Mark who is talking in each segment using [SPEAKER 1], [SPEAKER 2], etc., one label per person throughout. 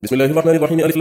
[SPEAKER 1] بسم الله الرحمن الرحيم. ألف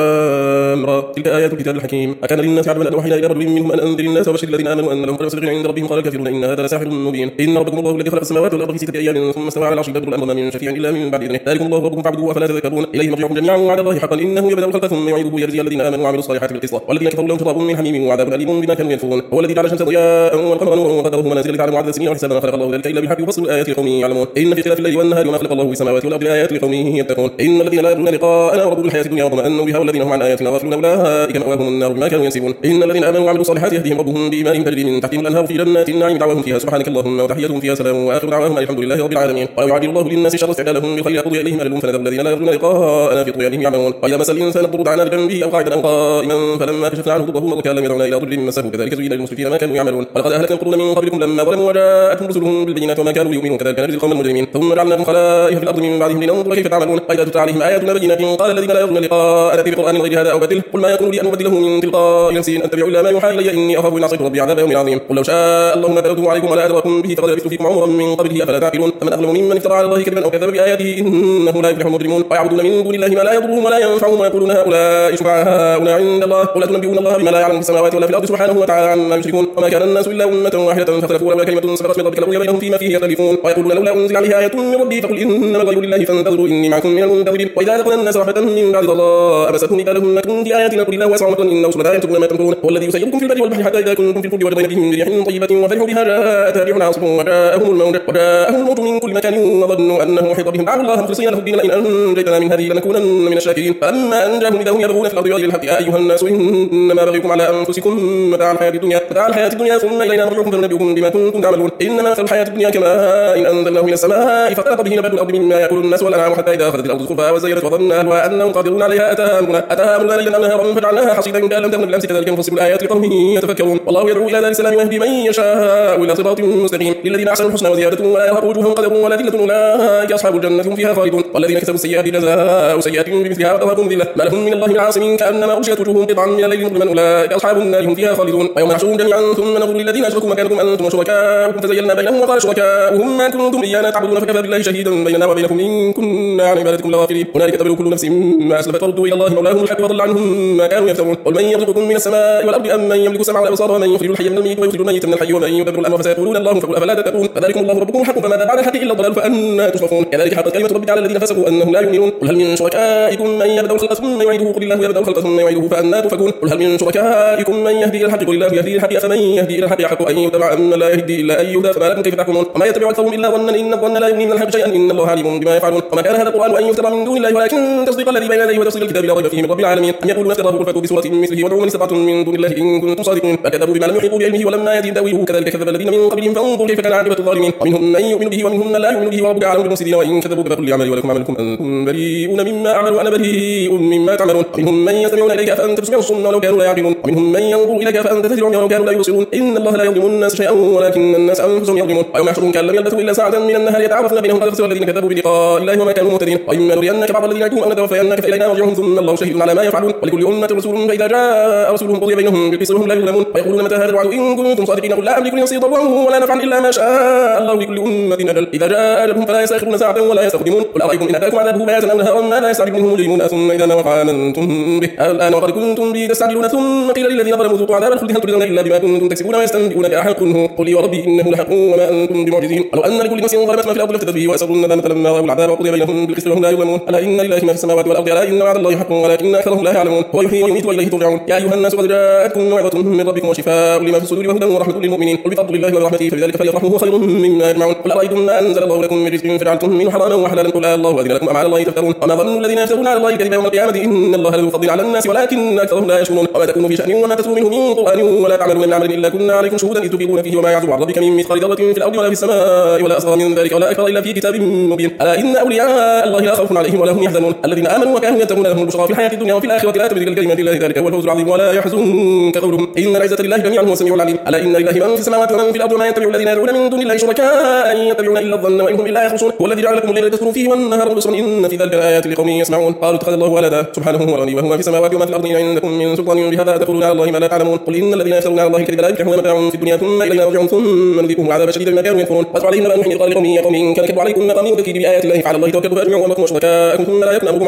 [SPEAKER 1] لام را. تلك آيات الكتاب الحكيم. أكان للناس عجبا أن أوحينا إلى رجل منهم أن أنذر الناس وبشر الذين آمنوا أن لهم أجر عند ربهم. قال الكافرون إن هذا لساحر مبين. إن ربكم الله الذي خلق السماوات والأرض في 6 أيام ثم استوى على العرش يدبر الأمر ما من شفيع إلا من بعد إذنه. ذلكم الله ربكم فاعبدوه أفلا تذكرون. إليه مرجعكم جميعا وعد الله حقا إنه يبدأ الخلق ثم يعيده يجزي الذين آمنوا وعملوا الصالحات بالقسط والذين كفروا لهم شراب من حميم وعذاب أليم بما كانوا يكفرون. هو الذي جعل الشمس ضياء والقمر نورا وقدره منازل لتعلموا عدد السنين وحسابا خلق الله ذلك إلا بالحق يفصل الآيات لقوم يعلمون. إن في اختلاف الليل والنهار وما خلق الله في السماوات والأرض لآيات لقوم يتقون. إن الذين لا يرجون لقاءنا وربوا الحياة الدنيا وطمأنوا بها والذين هم عن آياتنا غافلون أولئك مأواهم النار بما كانوا يكسبون. إن الذين آمنوا وعملوا الصالحات يهديهم ربهم بإيمانهم تجري من تحتهم الأنهار في جنات النعيم دعواهم فيها سبحانك اللهم وتحيتهم فيها سلام وآخر دعواهم الحمد لله رب العالمين. ولو يعجل الله للناس شر استعجالهم بالخير قضي إليهم أجلهم فنذر الذين لا يرجون لقاءنا في طغيانهم يعمهون. وإذا مس الإنسان الضر دعانا بجنبه أو قاعدا أو قائما فلما كشفنا عنه ضره مر كان لم يدعنا إلى ضر مسه كذلك زين للمسرفين ما كانوا يعملون. ولقد أهلكنا القرون من قبلكم لما ظلموا وجاءتهم رسلهم بالبينات وما كانوا ليؤمنوا كذلك نجزي القوم المجرمين. ثم جعلناكم خلائف في الأرض من بعدهم لننظر كيف تعملون. وإذا تتلى عليهم آياتنا بينات قال الذين لا يرجون لقاءنا ائت بقرآن غير هذا أو بدله قل ما يكون لي أن أبدله من تلقاء نفسي إن أتبع إلا ما يوحى إلي إني أخاف إن عصيت ربي عذاب يوم عظيم. قل لو شاء الله ما تلوته عليكم ولا أدراكم به فقد لبثت فيكم عمرا من قبله أفلا تعقلون. فمن أظلم ممن افترى على الله كذبا أو كذب بآياته إنه لا يفلح المجرمون. ويعبدون من دون الله ما لا يضرهم ولا ينفعهم ويقولون هؤلاء شفعاؤنا عند الله قل أتنبئون الله بما لا يعلم في السماوات ولا في الأرض سبحانه وتعالى عما يشركون. وما كان الناس إلا أمة واحدة فاختلفوا لولا كلمة سبقت من ربك لقضي بينهم فيما فيه يختلفون. ويقولون لولا أنزل عليه آية من ربي فقل إنما الغيب لله فانتظروا إني معكم من المنتظرين. وإذا أذقنا الناس رحمة من بعد ضراء مستهم إذا لهم مكر في آياتنا قل الله واسع مكرا إن رسل لا يكتبون ما تمكرون. هو الذي يسيركم في البر والبحر حتى إذا كنتم في الفلك وجرين بهم بريح طيبة وفرحوا بها جاءت ريح عاصف وجاءهم الموت من كل مكان وظنوا أنه محيط بهم دعوا الله مخلصين له الدين لئن أنجيتنا من هذه لنكونن من الشاكرين. فأما أنجاهم إذا هم يبغون في الأرض بغير الحق يا أيها الناس إنما بغيكم على أنفسكم متاع الحياة الدنيا ثم إلينا مرجعكم فننبئكم بما كنتم تعملون. إنما مثل الحياة الدنيا كماء إن أنزلناه من السماء فاختلط به نبات الأرض مما يأكل الناس والأنعام حتى إذا أخذت الأرض زخرفها وزينت وظن أهلها أنهم قادرون عليها أتاها أمرنا ليلا ونهارا فجعلناها حصيدا كأن لم تكن بالأمس كذلك نفصل الآيات لقوم يتفكرون. والله يدعو إلى دار السلام يهدي من يشاء إلى صراط مستقيم. للذين أحسنوا الحسنى وزيادة ولا يرهق وجوههم قدر ولا ذلة أولئك أصحاب الجنة هم فيها خالدون. والذين كسبوا السيئات جزاء سيئات بمثلها وترهقهم ذلة ما لهم من الله من عاصم كأنما أغشيت وجوههم قطعا من الليل مظلما أولئك أصحاب النار هم فيها خالدون. ويوم نحشرهم جميعا ثم نقول للذين أشركوا مكانكم أنتم وشركاؤكم فزيلنا بينهم وقال شركاؤهم ما كنتم إيانا تعبدون فكفى بالله شهيدا بيننا وبينكم إن كنا عن عبادتكم لغافلين. هنالك تبلو كل نفس ما أسلفت وردوا إلى الله مولاهم الحق وضل عنهم ما كانوا يفترون. قل من يرزقكم من السماء والأرض أم من يملك السمع والأبصار ومن يخرج الحي من الميت ويخرج الميت من الحي ومن يدبر الأمر فسيقولون الله فقل أفلا تتقون. فذلكم الله ربكم الحق فماذا بعد الحق إلا الضلال فأنى تصرفون. كذلك حقت كلمة ربك على الذين فسقوا أنهم لا يؤمنون. قل هل من شركائكم من يبدأ الخلق ثم يعيده قل الله يبدأ الخلق ثم يعيده فأنى تؤفكون. قل هل من شركائكم من يهدي إلى الحق قل الله يهدي إلى الحق أفمن يهدي إلى الحق أحق أن يتبع أم لا يهدي إلا أن يهدى فما لكم كيف تحكمون. وما يتبع أكثرهم إلا ظنا إن الظن لا يغني من الحق شيئا إن الله عليم بما يفعلون. وما كان هذا القرآن أن يفترى من دون الله ولكن تصديق الذي بين يديه وتفصيل الكتاب لا ريب فيه من رب العالمين. أم يقولون افتراه قل فأتوا بسورة مثله وادعوا من استطعتم من دون الله إن كنتم صادقين. فكذبوا بما لم يحيطوا بعلمه ولما يأتهم تأويله كذلك كذب الذين من قبلهم فانظر كيف كان عاقبة الظالمين. ومنهم من يؤمن به ومنهم من لا يؤمن به وربك أعلم بالمفسدين وإن كذبوك فقل أعمالي ولكم عملكم أنتم بريئون مما أعمل وأنا بريء مما تعملون. ومنهم من يستمعون إليك فأنت تسمع الصم ولو كانوا لا يعقلون. ومنهم من ينظر إليك فأنت تهدي العمي ولو كانوا لا يبصرون. إن الله لا يظلم الناس شيئا ولكن الناس أنفسهم يظلمون. ويوم يحشرهم كأن لم يلبثوا إلا ساعة من النهار يتعارفون بينهم قد خسر الذين كذبوا بلقاء الله وما كانوا مهتدين. وإما نرينك بعض الذين نعدهم أو نتوفينك فإلينا مرجعهم ثم الله شهيد على ما يفعلون. ولكل أمة رسول فإذا جاء رسولهم قضي بينهم بالقسط وهم لا يظلمون. ويقولون متى هذا الوعد إن كنتم صادقين قل لا أملك لنفسي ضرا ولا نفعا إلا ما شاء الله لكل أمة أجل إذا جاء أجلهم فلا يستأخرون ساعة ولا يستقدمون. قل أرأيتم إن أتاكم عذابه بياتا أو نهارا ما لا يستعجل منه مجرمون ثم إذا ما وقع آمنتم به الآن وقد كنتم به تستعجلون ثم قيل للذين ظلموا ذوقوا عذاب الخلد هل تجزون إلا بما كنتم تكسبون ويستنبئونك أحق هو قل وربي إنه لحق وما أنتم بمعجزين. ولو أن لكل نفس ظلمت ما في الأرض لافتدت به وأسروا الندامة لما رأوا العذاب وقضي بينهم بالقسط وهم لا يظلمون. ألا إن لله ما في السماوات والأرض ألا إن وعد الله حق ولكن أكثرهم لا يعلمون. هو يحيي ويميت وإليه ترجعون. يا أيها الناس قد جاءتكم موعظة من ربكم وشفاء لما في الصدور وهدى ورحمة للمؤمنين. قل بفضل الله ورحمته فبذلك فليفرحوا هو خير مما يجمعون. قل أرأيتم ما أنزل الله لكم من رزق فجعلتم منه حراما وحلالا قل الله أذن لكم أم على الله تفترون. وما ظن الذين يفترون على الله كذبا يوم القيامة إن الله لذو فضل على الناس ولكن أكثرهم لا يشكرون. وما تكون في شأن وما تتلو منه من قرآن ولا تعملون من عمل إلا كنا عليكم شهودا إذ تفيضون فيه وما يعزب عن ربك من مثقال ذرة في الأرض ولا في السماء ولا أصغر من ذلك ولا أكبر إلا في كتاب مبين. ألا إن أولياء الله لا خوف عليهم ولا هم يحزنون الذين آمنوا وكانوا يتقون لهم البشرى في الحياة الدنيا وفي الآخرة لا تبديل لكلمات الله ذلك هو الفوز العظيم ولا يحزنك قولهم إن العزة لله جميعا هو السميع العليم. ألا إن لله من في السماوات ومن في الأرض وما يتبع الذين يدعون من دون الله شركاء إن يتبعون إلا الظن وإن هم إلا يخرصون. هو الذي جعل لكم الليل تسكنوا فيه والنهار مبصرا إن في ذلك آيات لقوم يسمعون. قالوا اتخذ الله ولدا سبحانه وغني وهو في السماوات وما في الأرض إن عندكم من سلطان بهذا تقولون على الله ما لا تعلمون. قل إن الذين يفترون على الله الكذب لا يفلحون متاع في الدنيا ثم إلينا مرجعهم ثم نذيقهم عذاب شديد بما كانوا يكفرون. واتبع عليهم نبأ نوح قال لقومه يا قوم إن كان كبر عليكم مقامي وتذكيري بآيات الله فعلى الله توكلوا فأجمعوا أمركم وشركاءكم ثم لا يكن أمركم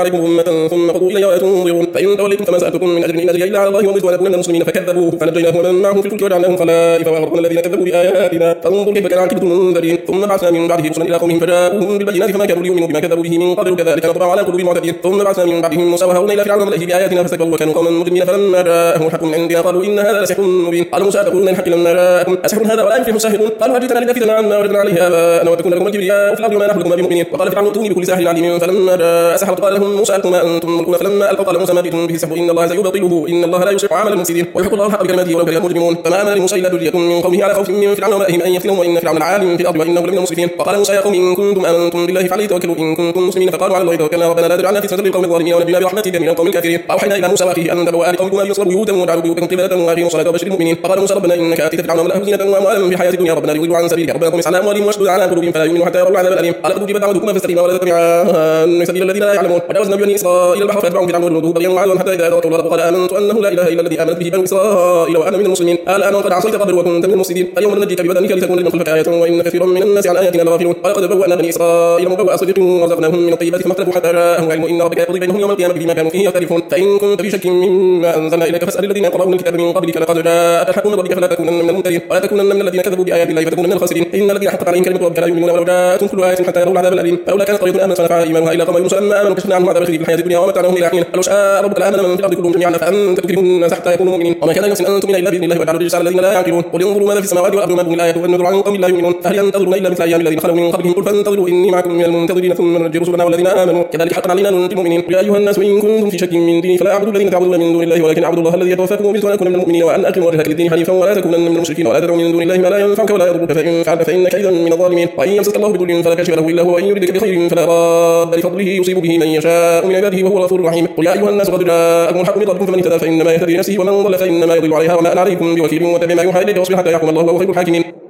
[SPEAKER 1] عليكم أمة ثم قضوا إلي ولا تنظرون فإن توليتم فما سألتكم من أجر إن أجري إلا على الله وأمرت أن أكون من المسلمين فكذبوه فنجيناه ومن معه في الفلك وجعلناهم خلائف وأغرقنا الذين كذبوا بآياتنا فانظر كيف كان عاقبة المنذرين ثم بعثنا من بعده رسلا إلى قومهم فجاءوهم بالبينات فما كانوا ليؤمنوا بما كذبوا به من قبل كذلك نطبع على قلوب المعتدين ثم بعثنا من بعدهم موسى وهارون إلى فرعون وملئه بآياتنا فاستكبروا وكانوا قوما مجرمين فلما جاءهم الحق من عندنا قالوا إن هذا لسحر مبين قال موسى أتقولون الحق لما جاءكم أسحر هذا ولا يفلح الساحرون قالوا أجئتنا لنفتنا عما وجدنا عليه آباءنا وتكون لكم الكبرياء في الأرض وما نحن لكم بمؤمنين وقال فرعون ائتوني بكل ساحر عليم فلما جاء السحرة قال لهم موسى ألقوا ما أنتم ملقون فلما ألقوا قال موسى ما جئتم به السحر إن الله سيبطله إن الله لا يصلح عمل المفسدين ويحق الله الحق بكلماته ولو كره المجرمون فما آمن لموسى إلا ذرية من قومه على خوف من فرعون وملئهم أن يفتنهم وإن فرعون العالم في الأرض وإنه لمن المسرفين وقال موسى يا قوم إن كنتم آمنتم بالله فعليه توكلوا إن كنتم مسلمين فقالوا على الله توكلنا ربنا لا تجعلنا فتنة للقوم الظالمين ونجنا برحمتك من القوم الكافرين وأوحينا إلى موسى وأخيه أن تبوأ لقومكما بمصر بيوتا واجعلوا بيوتكم قبلة وأقيموا الصلاة وبشر المؤمنين فقال موسى ربنا إنك آتيت فرعون وملأه زينة وأموالا في الحياة الدنيا ربنا ليضلوا عن سبيلك ربنا اطمس على أموالهم واشدد على قلوبهم فلا يؤمنوا حتى يروا العذاب الأليم قال قد أجيبت دعوتكما فاستقيما ولا تتبعان سبيل الذين لا يعلمون وجاوزنا بني إسرائيل البحر فأتبعهم فرعون وجنوده بغيا وعدوا حتى إذا أدركوا الأرض قال آمنت أنه لا إله إلا الذي آمنت به بنو إسرائيل وأنا من المسلمين الآن وقد عصيت قبل وكنت من المفسدين اليوم ننجيك ببدنك لتكون لمن خلفك آية وإن كثيرا من الناس عن آياتنا لغافلون ولقد بوأنا بني إسرائيل مبوأ صدق ورزقناهم من الطيبات فما اختلفوا حتى جاءهم علم إن ربك يقضي بينهم يوم القيامة فيما كانوا فيه يختلفون فإن كنت في شك مما أنزلنا إليك فاسأل الذين يقرؤون الكتاب من قبلك لقد جاءك الحق من ربك فلا تكونن من الممترين ولا تكونن من الذين كذبوا بآيات الله فتكون من الخاسرين إن الذين حقت عليهم كلمة ربك لا يؤمنون ولو جاءتهم كل آية حتى يروا العذاب الأليم فلولا كانت قرية آمنت فنفعها إيمانها إلا قوم يونس لما آمنوا كشفنا عنهم عذاب الخزي في الحياة الدنيا ومتعناهم إلى حين لو شاء ربك لآمن من في الأرض كلهم جميعا فأنت تكره الناس حتى يكونوا مؤمنين وما كان لنفس أن تؤمن إلا بإذن الله ويجعل الرجس على الذين لا يعقلون قل انظروا ماذا في السماوات والأرض وما تغني الآيات والنذر عن قوم لا يؤمنون فهل ينتظرون إلا مثل أيام الذين خلوا من قبلهم قل فانتظروا إني معكم من المنتظرين ثم ننجي رسلنا والذين آمنوا كذلك حقا علينا ننجي المؤمنين يا أيها الناس إن كنتم في شك من ديني فلا أعبد الذين تعبدون من دون الله ولكن أعبد الله الذي يتوفاكم وأمرت أن أكون من المؤمنين وأن أقم وجهك للدين حنيفا ولا تكونن من المشركين ولا تدع من دون الله ما لا ينفعك ولا يضرك فإن فعلت فإنك إذا من الظالمين وإن يمسك الله بضر فلا كاشف له إلا هو وإن يردك بخير فلا راد لفضله يصيب به من يشاء من عباده وهو الغفور الرحيم قل يا أيها الناس قد جاءكم الحق من ربكم فمن اهتدى فإنما يهتدي لنفسه ومن ضل فإنما يضل عليها وما أنا عليكم بوكيل واتبع ما يوحى إليك واصبر حتى يحكم الله وهو خير الحاكمين